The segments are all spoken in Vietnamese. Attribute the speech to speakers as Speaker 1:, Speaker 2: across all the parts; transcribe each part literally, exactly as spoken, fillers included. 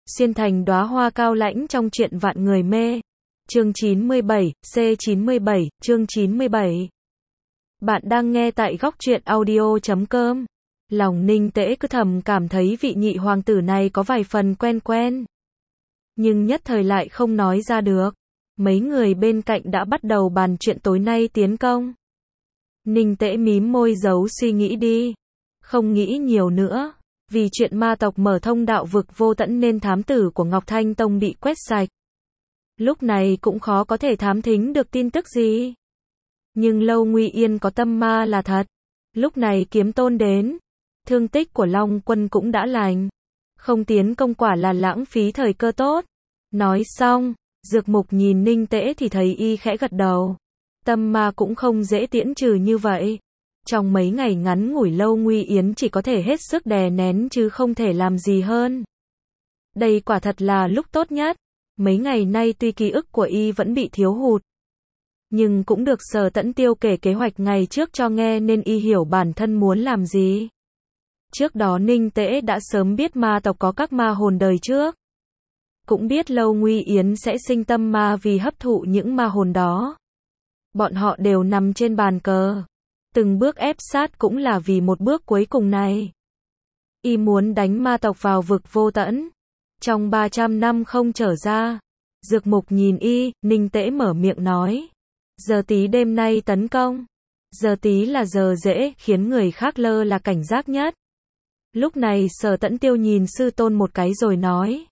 Speaker 1: xuyên thành đóa hoa cao lãnh trong chuyện vạn người mê. Chương chín mươi bảy, C chín mươi bảy, chương chín mươi bảy. Bạn đang nghe tại góc truyện audio chấm com. Lòng Ninh Tễ cứ thầm cảm thấy vị nhị hoàng tử này có vài phần quen quen. Nhưng nhất thời lại không nói ra được. Mấy người bên cạnh đã bắt đầu bàn chuyện tối nay tiến công. Ninh Tễ mím môi giấu suy nghĩ đi. Không nghĩ nhiều nữa. Vì chuyện ma tộc mở thông đạo vực vô tận nên thám tử của Ngọc Thanh Tông bị quét sạch. Lúc này cũng khó có thể thám thính được tin tức gì. Nhưng Lâu Nguy Yên có tâm ma là thật. Lúc này Kiếm Tôn đến. Thương tích của Long Quân cũng đã lành. Không tiến công quả là lãng phí thời cơ tốt. Nói xong, Dược Mục nhìn Ninh Tễ thì thấy y khẽ gật đầu. Tâm ma cũng không dễ tiễn trừ như vậy. Trong mấy ngày ngắn ngủi Lâu Nguy Yến chỉ có thể hết sức đè nén chứ không thể làm gì hơn. Đây quả thật là lúc tốt nhất. Mấy ngày nay tuy ký ức của y vẫn bị thiếu hụt, nhưng cũng được Sở Tẫn Tiêu kể kế hoạch ngày trước cho nghe nên y hiểu bản thân muốn làm gì. Trước đó Ninh Tễ đã sớm biết ma tộc có các ma hồn đời trước. Cũng biết Lâu Nguy Yến sẽ sinh tâm ma vì hấp thụ những ma hồn đó. Bọn họ đều nằm trên bàn cờ. Từng bước ép sát cũng là vì một bước cuối cùng này. Y muốn đánh ma tộc vào vực vô tận. Trong ba trăm năm không trở ra. Dược Mục nhìn y, Ninh Tễ mở miệng nói. Giờ tí đêm nay tấn công. Giờ tí là giờ dễ khiến người khác lơ là cảnh giác nhất. Lúc này Sở Tẫn Tiêu nhìn sư tôn một cái rồi nói.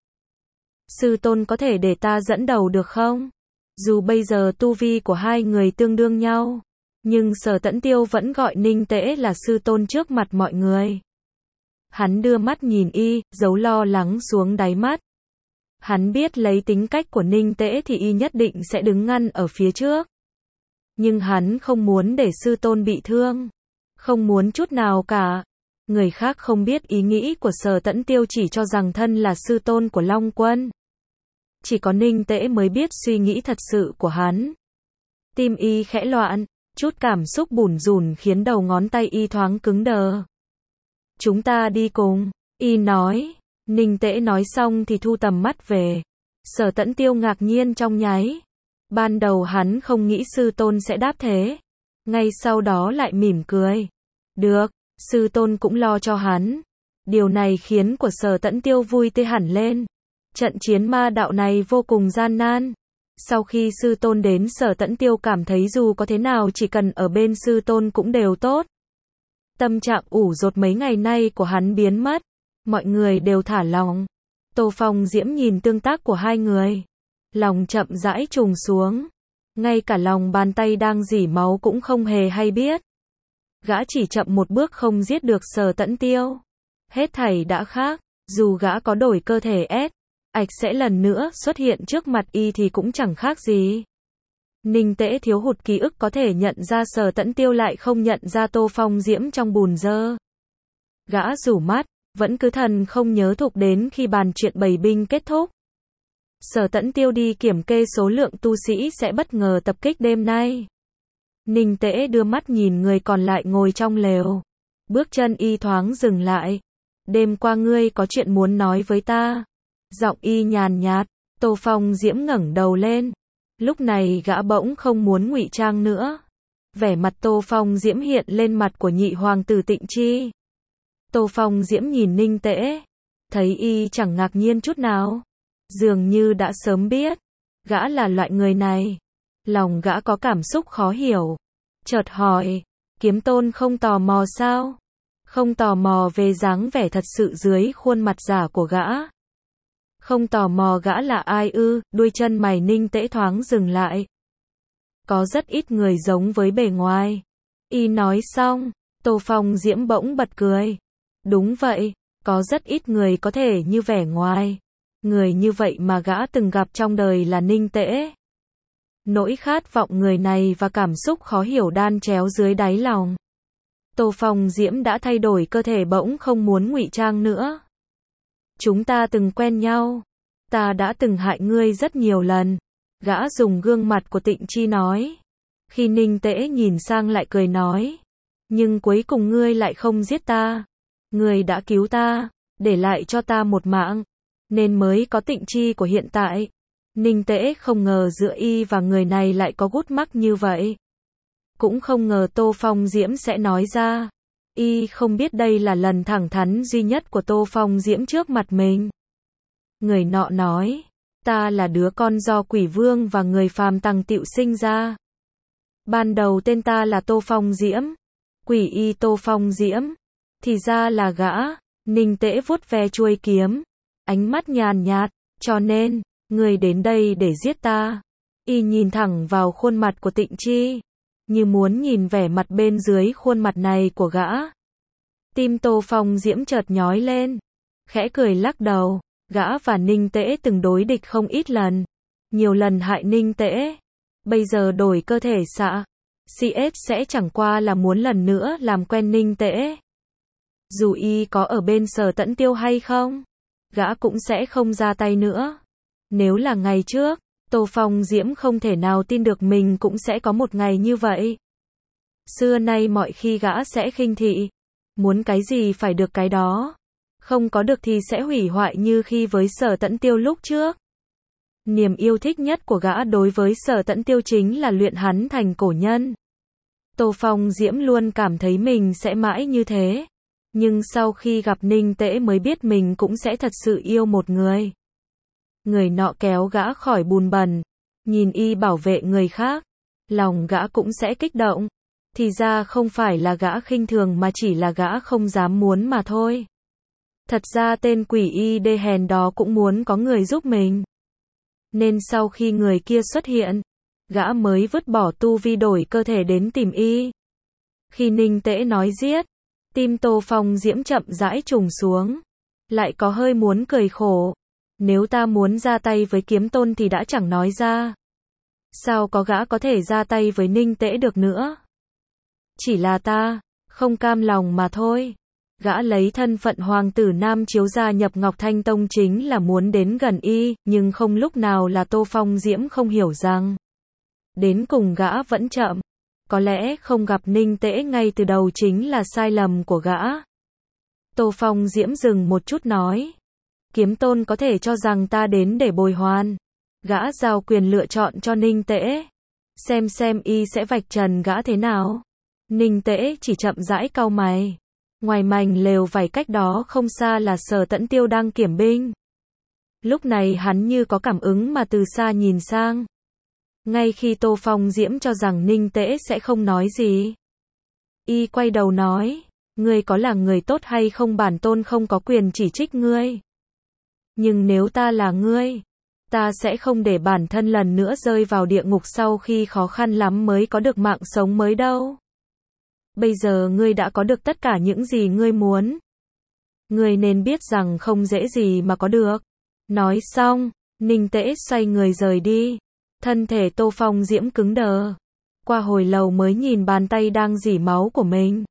Speaker 1: Sư tôn có thể để ta dẫn đầu được không? Dù bây giờ tu vi của hai người tương đương nhau. Nhưng Sở Tẫn Tiêu vẫn gọi Ninh Tễ là sư tôn trước mặt mọi người. Hắn đưa mắt nhìn y, giấu lo lắng xuống đáy mắt. Hắn biết lấy tính cách của Ninh Tễ thì y nhất định sẽ đứng ngăn ở phía trước. Nhưng hắn không muốn để sư tôn bị thương. Không muốn chút nào cả. Người khác không biết ý nghĩ của Sở Tẫn Tiêu chỉ cho rằng thân là sư tôn của Long Quân. Chỉ có Ninh Tễ mới biết suy nghĩ thật sự của hắn. Tim y khẽ loạn, chút cảm xúc bủn rủn khiến đầu ngón tay y thoáng cứng đờ. Chúng ta đi cùng, y nói. Ninh Tễ nói xong thì thu tầm mắt về. Sở Tẫn Tiêu ngạc nhiên trong nháy. Ban đầu hắn không nghĩ sư tôn sẽ đáp thế. Ngay sau đó lại mỉm cười. Được, sư tôn cũng lo cho hắn. Điều này khiến của Sở Tẫn Tiêu vui tươi hẳn lên. Trận chiến ma đạo này vô cùng gian nan. Sau khi sư tôn đến Sở Tẫn Tiêu cảm thấy dù có thế nào chỉ cần ở bên sư tôn cũng đều tốt. Tâm trạng ủ rột mấy ngày nay của hắn biến mất. Mọi người đều thả lòng. Tô Phong Diễm nhìn tương tác của hai người. Lòng chậm rãi trùng xuống. Ngay cả lòng bàn tay đang rỉ máu cũng không hề hay biết. Gã chỉ chậm một bước không giết được Sở Tẫn Tiêu. Hết thảy đã khác. Dù gã có đổi cơ thể ép, ạch sẽ lần nữa xuất hiện trước mặt y thì cũng chẳng khác gì. Ninh Tễ thiếu hụt ký ức có thể nhận ra Sở Tẫn Tiêu lại không nhận ra Tô Phong Diễm trong bùn dơ. Gã rủ mắt, vẫn cứ thần không nhớ thục đến khi bàn chuyện bầy binh kết thúc. Sở Tẫn Tiêu đi kiểm kê số lượng tu sĩ sẽ bất ngờ tập kích đêm nay. Ninh Tễ đưa mắt nhìn người còn lại ngồi trong lều. Bước chân y thoáng dừng lại. Đêm qua ngươi có chuyện muốn nói với ta. Giọng y nhàn nhạt. Tô Phong Diễm ngẩng đầu lên. Lúc này gã bỗng không muốn ngụy trang nữa. Vẻ mặt Tô Phong Diễm hiện lên mặt của nhị hoàng tử Tịnh Chi. Tô Phong Diễm nhìn Ninh Tễ. Thấy y chẳng ngạc nhiên chút nào. Dường như đã sớm biết. Gã là loại người này. Lòng gã có cảm xúc khó hiểu. Chợt hỏi. Kiếm Tôn không tò mò sao? Không tò mò về dáng vẻ thật sự dưới khuôn mặt giả của gã. Không tò mò gã là ai ư? Đuôi chân mày Ninh Tễ thoáng dừng lại. Có rất ít người giống với bề ngoài. Y nói xong, Tô Phong Diễm bỗng bật cười. Đúng vậy, có rất ít người có thể như vẻ ngoài. Người như vậy mà gã từng gặp trong đời là Ninh Tễ. Nỗi khát vọng người này và cảm xúc khó hiểu đan chéo dưới đáy lòng. Tô Phong Diễm đã thay đổi cơ thể bỗng không muốn ngụy trang nữa. Chúng ta từng quen nhau. Ta đã từng hại ngươi rất nhiều lần. Gã dùng gương mặt của Tịnh Chi nói. Khi Ninh Tễ nhìn sang lại cười nói. Nhưng cuối cùng ngươi lại không giết ta. Ngươi đã cứu ta, để lại cho ta một mạng. nên mới có Tịnh Chi của hiện tại. Ninh Tễ không ngờ giữa y và người này lại có gút mắc như vậy. Cũng không ngờ Tô Phong Diễm sẽ nói ra. Y không biết đây là lần thẳng thắn duy nhất của Tô Phong Diễm trước mặt mình. Người nọ nói, ta là đứa con do quỷ vương và người phàm Tằng Tịu sinh ra. Ban đầu tên ta là Tô Phong Diễm. Quỷ y Tô Phong Diễm. Thì ra là gã. Ninh Tễ vuốt ve chuôi kiếm. Ánh mắt nhàn nhạt, cho nên, người đến đây để giết ta. Y nhìn thẳng vào khuôn mặt của Tịnh Chi. Như muốn nhìn vẻ mặt bên dưới khuôn mặt này của gã. Tim Tô Phong Diễm chợt nhói lên. Khẽ cười lắc đầu. Gã và Ninh Tễ từng đối địch không ít lần. Nhiều lần hại Ninh Tễ. Bây giờ đổi cơ thể xạ. xê ét sẽ chẳng qua là muốn lần nữa làm quen Ninh Tễ. Dù y có ở bên Sở Tẫn Tiêu hay không, gã cũng sẽ không ra tay nữa. Nếu là ngày trước, Tô Phong Diễm không thể nào tin được mình cũng sẽ có một ngày như vậy. Xưa nay mọi khi gã sẽ khinh thị. Muốn cái gì phải được cái đó. Không có được thì sẽ hủy hoại như khi với Sở Tẫn Tiêu lúc trước. Niềm yêu thích nhất của gã đối với Sở Tẫn Tiêu chính là luyện hắn thành cổ nhân. Tô Phong Diễm luôn cảm thấy mình sẽ mãi như thế. Nhưng sau khi gặp Ninh Tễ mới biết mình cũng sẽ thật sự yêu một người. Người nọ kéo gã khỏi bùn bẩn. Nhìn y bảo vệ người khác. Lòng gã cũng sẽ kích động. Thì ra không phải là gã khinh thường mà chỉ là gã không dám muốn mà thôi. Thật ra tên quỷ y đê hèn đó cũng muốn có người giúp mình. Nên sau khi người kia xuất hiện, gã mới vứt bỏ tu vi đổi cơ thể đến tìm y. Khi Ninh Tễ nói giết, tim Tô Phong Diễm chậm rãi trùng xuống. Lại có hơi muốn cười khổ. Nếu ta muốn ra tay với Kiếm Tôn thì đã chẳng nói ra. Sao có gã có thể ra tay với Ninh Tễ được nữa? Chỉ là ta, không cam lòng mà thôi. Gã lấy thân phận hoàng tử Nam Chiếu gia nhập Ngọc Thanh Tông chính là muốn đến gần y, nhưng không lúc nào là Tô Phong Diễm không hiểu rằng. Đến cùng gã vẫn chậm. Có lẽ không gặp Ninh Tễ ngay từ đầu chính là sai lầm của gã. Tô Phong Diễm dừng một chút nói. Kiếm Tôn có thể cho rằng ta đến để bồi hoàn. Gã giao quyền lựa chọn cho Ninh Tễ. Xem xem y sẽ vạch trần gã thế nào. Ninh Tễ chỉ chậm rãi cau mày. Ngoài mảnh lều vải cách đó không xa là Sở Tẫn Tiêu đang kiểm binh. Lúc này hắn như có cảm ứng mà từ xa nhìn sang. Ngay khi Tô Phong Diễm cho rằng Ninh Tễ sẽ không nói gì, y quay đầu nói, ngươi có là người tốt hay không bản tôn không có quyền chỉ trích ngươi. Nhưng nếu ta là ngươi, ta sẽ không để bản thân lần nữa rơi vào địa ngục sau khi khó khăn lắm mới có được mạng sống mới đâu. Bây giờ ngươi đã có được tất cả những gì ngươi muốn. Ngươi nên biết rằng không dễ gì mà có được. Nói xong, Ninh Tễ xoay người rời đi. Thân thể Tô Phong Diễm cứng đờ. Qua hồi lâu mới nhìn bàn tay đang rỉ máu của mình.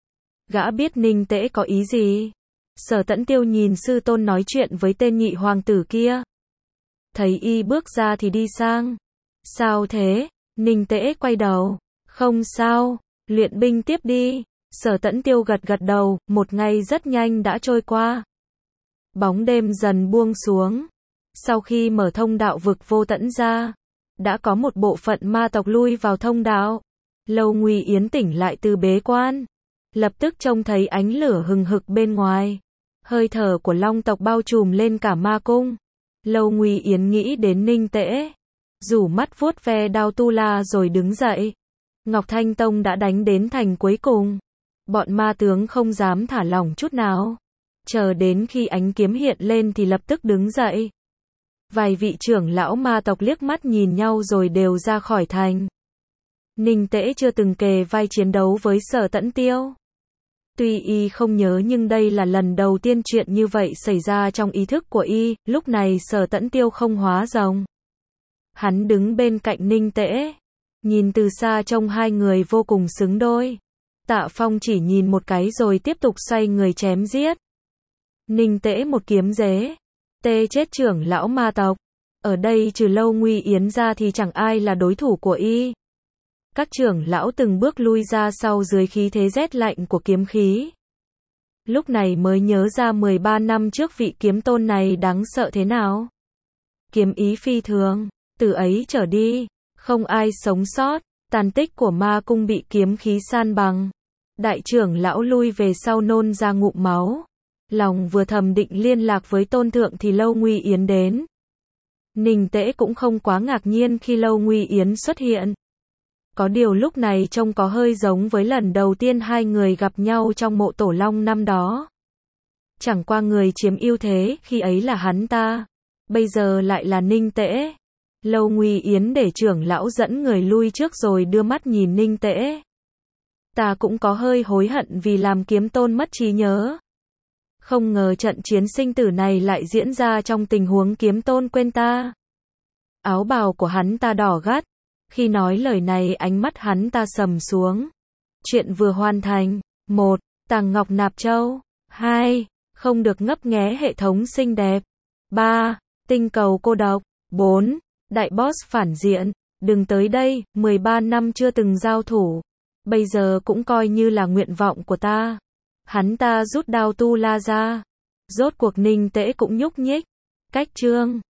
Speaker 1: Gã biết Ninh Tễ có ý gì. Sở Tẫn Tiêu nhìn sư tôn nói chuyện với tên nhị hoàng tử kia. Thấy y bước ra thì đi sang. Sao thế? Ninh Tễ quay đầu. Không sao, luyện binh tiếp đi. Sở Tẫn Tiêu gật gật đầu, một ngày rất nhanh đã trôi qua. Bóng đêm dần buông xuống. Sau khi mở thông đạo vực vô tận ra, đã có một bộ phận ma tộc lui vào thông đạo. Lâu Nguy Yến tỉnh lại từ bế quan. Lập tức trông thấy ánh lửa hừng hực bên ngoài. Hơi thở của long tộc bao trùm lên cả ma cung. Lâu Nguy Yến nghĩ đến Ninh Tễ. Rủ mắt vuốt ve đao tu la rồi đứng dậy. Ngọc Thanh Tông đã đánh đến thành cuối cùng. Bọn ma tướng không dám thả lỏng chút nào. Chờ đến khi ánh kiếm hiện lên thì lập tức đứng dậy. Vài vị trưởng lão ma tộc liếc mắt nhìn nhau rồi đều ra khỏi thành. Ninh Tễ chưa từng kề vai chiến đấu với Sở Tẫn Tiêu. Tuy y không nhớ nhưng đây là lần đầu tiên chuyện như vậy xảy ra trong ý thức của y, lúc này Sở Tẫn Tiêu không hóa rồng. Hắn đứng bên cạnh Ninh Tễ. Nhìn từ xa trông hai người vô cùng xứng đôi. Tạ Phong chỉ nhìn một cái rồi tiếp tục xoay người chém giết. Ninh Tễ một kiếm dế. Tê chết trưởng lão ma tộc. Ở đây trừ Lâu Nguy Yến ra thì chẳng ai là đối thủ của y. Các trưởng lão từng bước lui ra sau dưới khí thế rét lạnh của kiếm khí. Lúc này mới nhớ ra mười ba năm trước vị kiếm tôn này đáng sợ thế nào. Kiếm ý phi thường, từ ấy trở đi, không ai sống sót, tàn tích của ma cung bị kiếm khí san bằng. Đại trưởng lão lui về sau nôn ra ngụm máu. Lòng vừa thầm định liên lạc với tôn thượng thì Lâu Nguy Yến đến. Ninh Tễ cũng không quá ngạc nhiên khi Lâu Nguy Yến xuất hiện. Có điều lúc này trông có hơi giống với lần đầu tiên hai người gặp nhau trong mộ Tổ Long năm đó. Chẳng qua người chiếm ưu thế khi ấy là hắn ta, bây giờ lại là Ninh Tễ. Lâu Nguy Yến để trưởng lão dẫn người lui trước rồi đưa mắt nhìn Ninh Tễ. Ta cũng có hơi hối hận vì làm kiếm tôn mất trí nhớ. Không ngờ trận chiến sinh tử này lại diễn ra trong tình huống kiếm tôn quên ta. Áo bào của hắn ta đỏ gắt. Khi nói lời này ánh mắt hắn ta sầm xuống. Chuyện vừa hoàn thành. một. Tàng ngọc nạp châu. hai. Không được ngấp nghé hệ thống xinh đẹp. ba. Tinh cầu cô độc. bốn. Đại boss phản diện. Đừng tới đây, mười ba năm chưa từng giao thủ. Bây giờ cũng coi như là nguyện vọng của ta. Hắn ta rút đao tu la ra. Rốt cuộc Ninh Tễ cũng nhúc nhích. Cách chương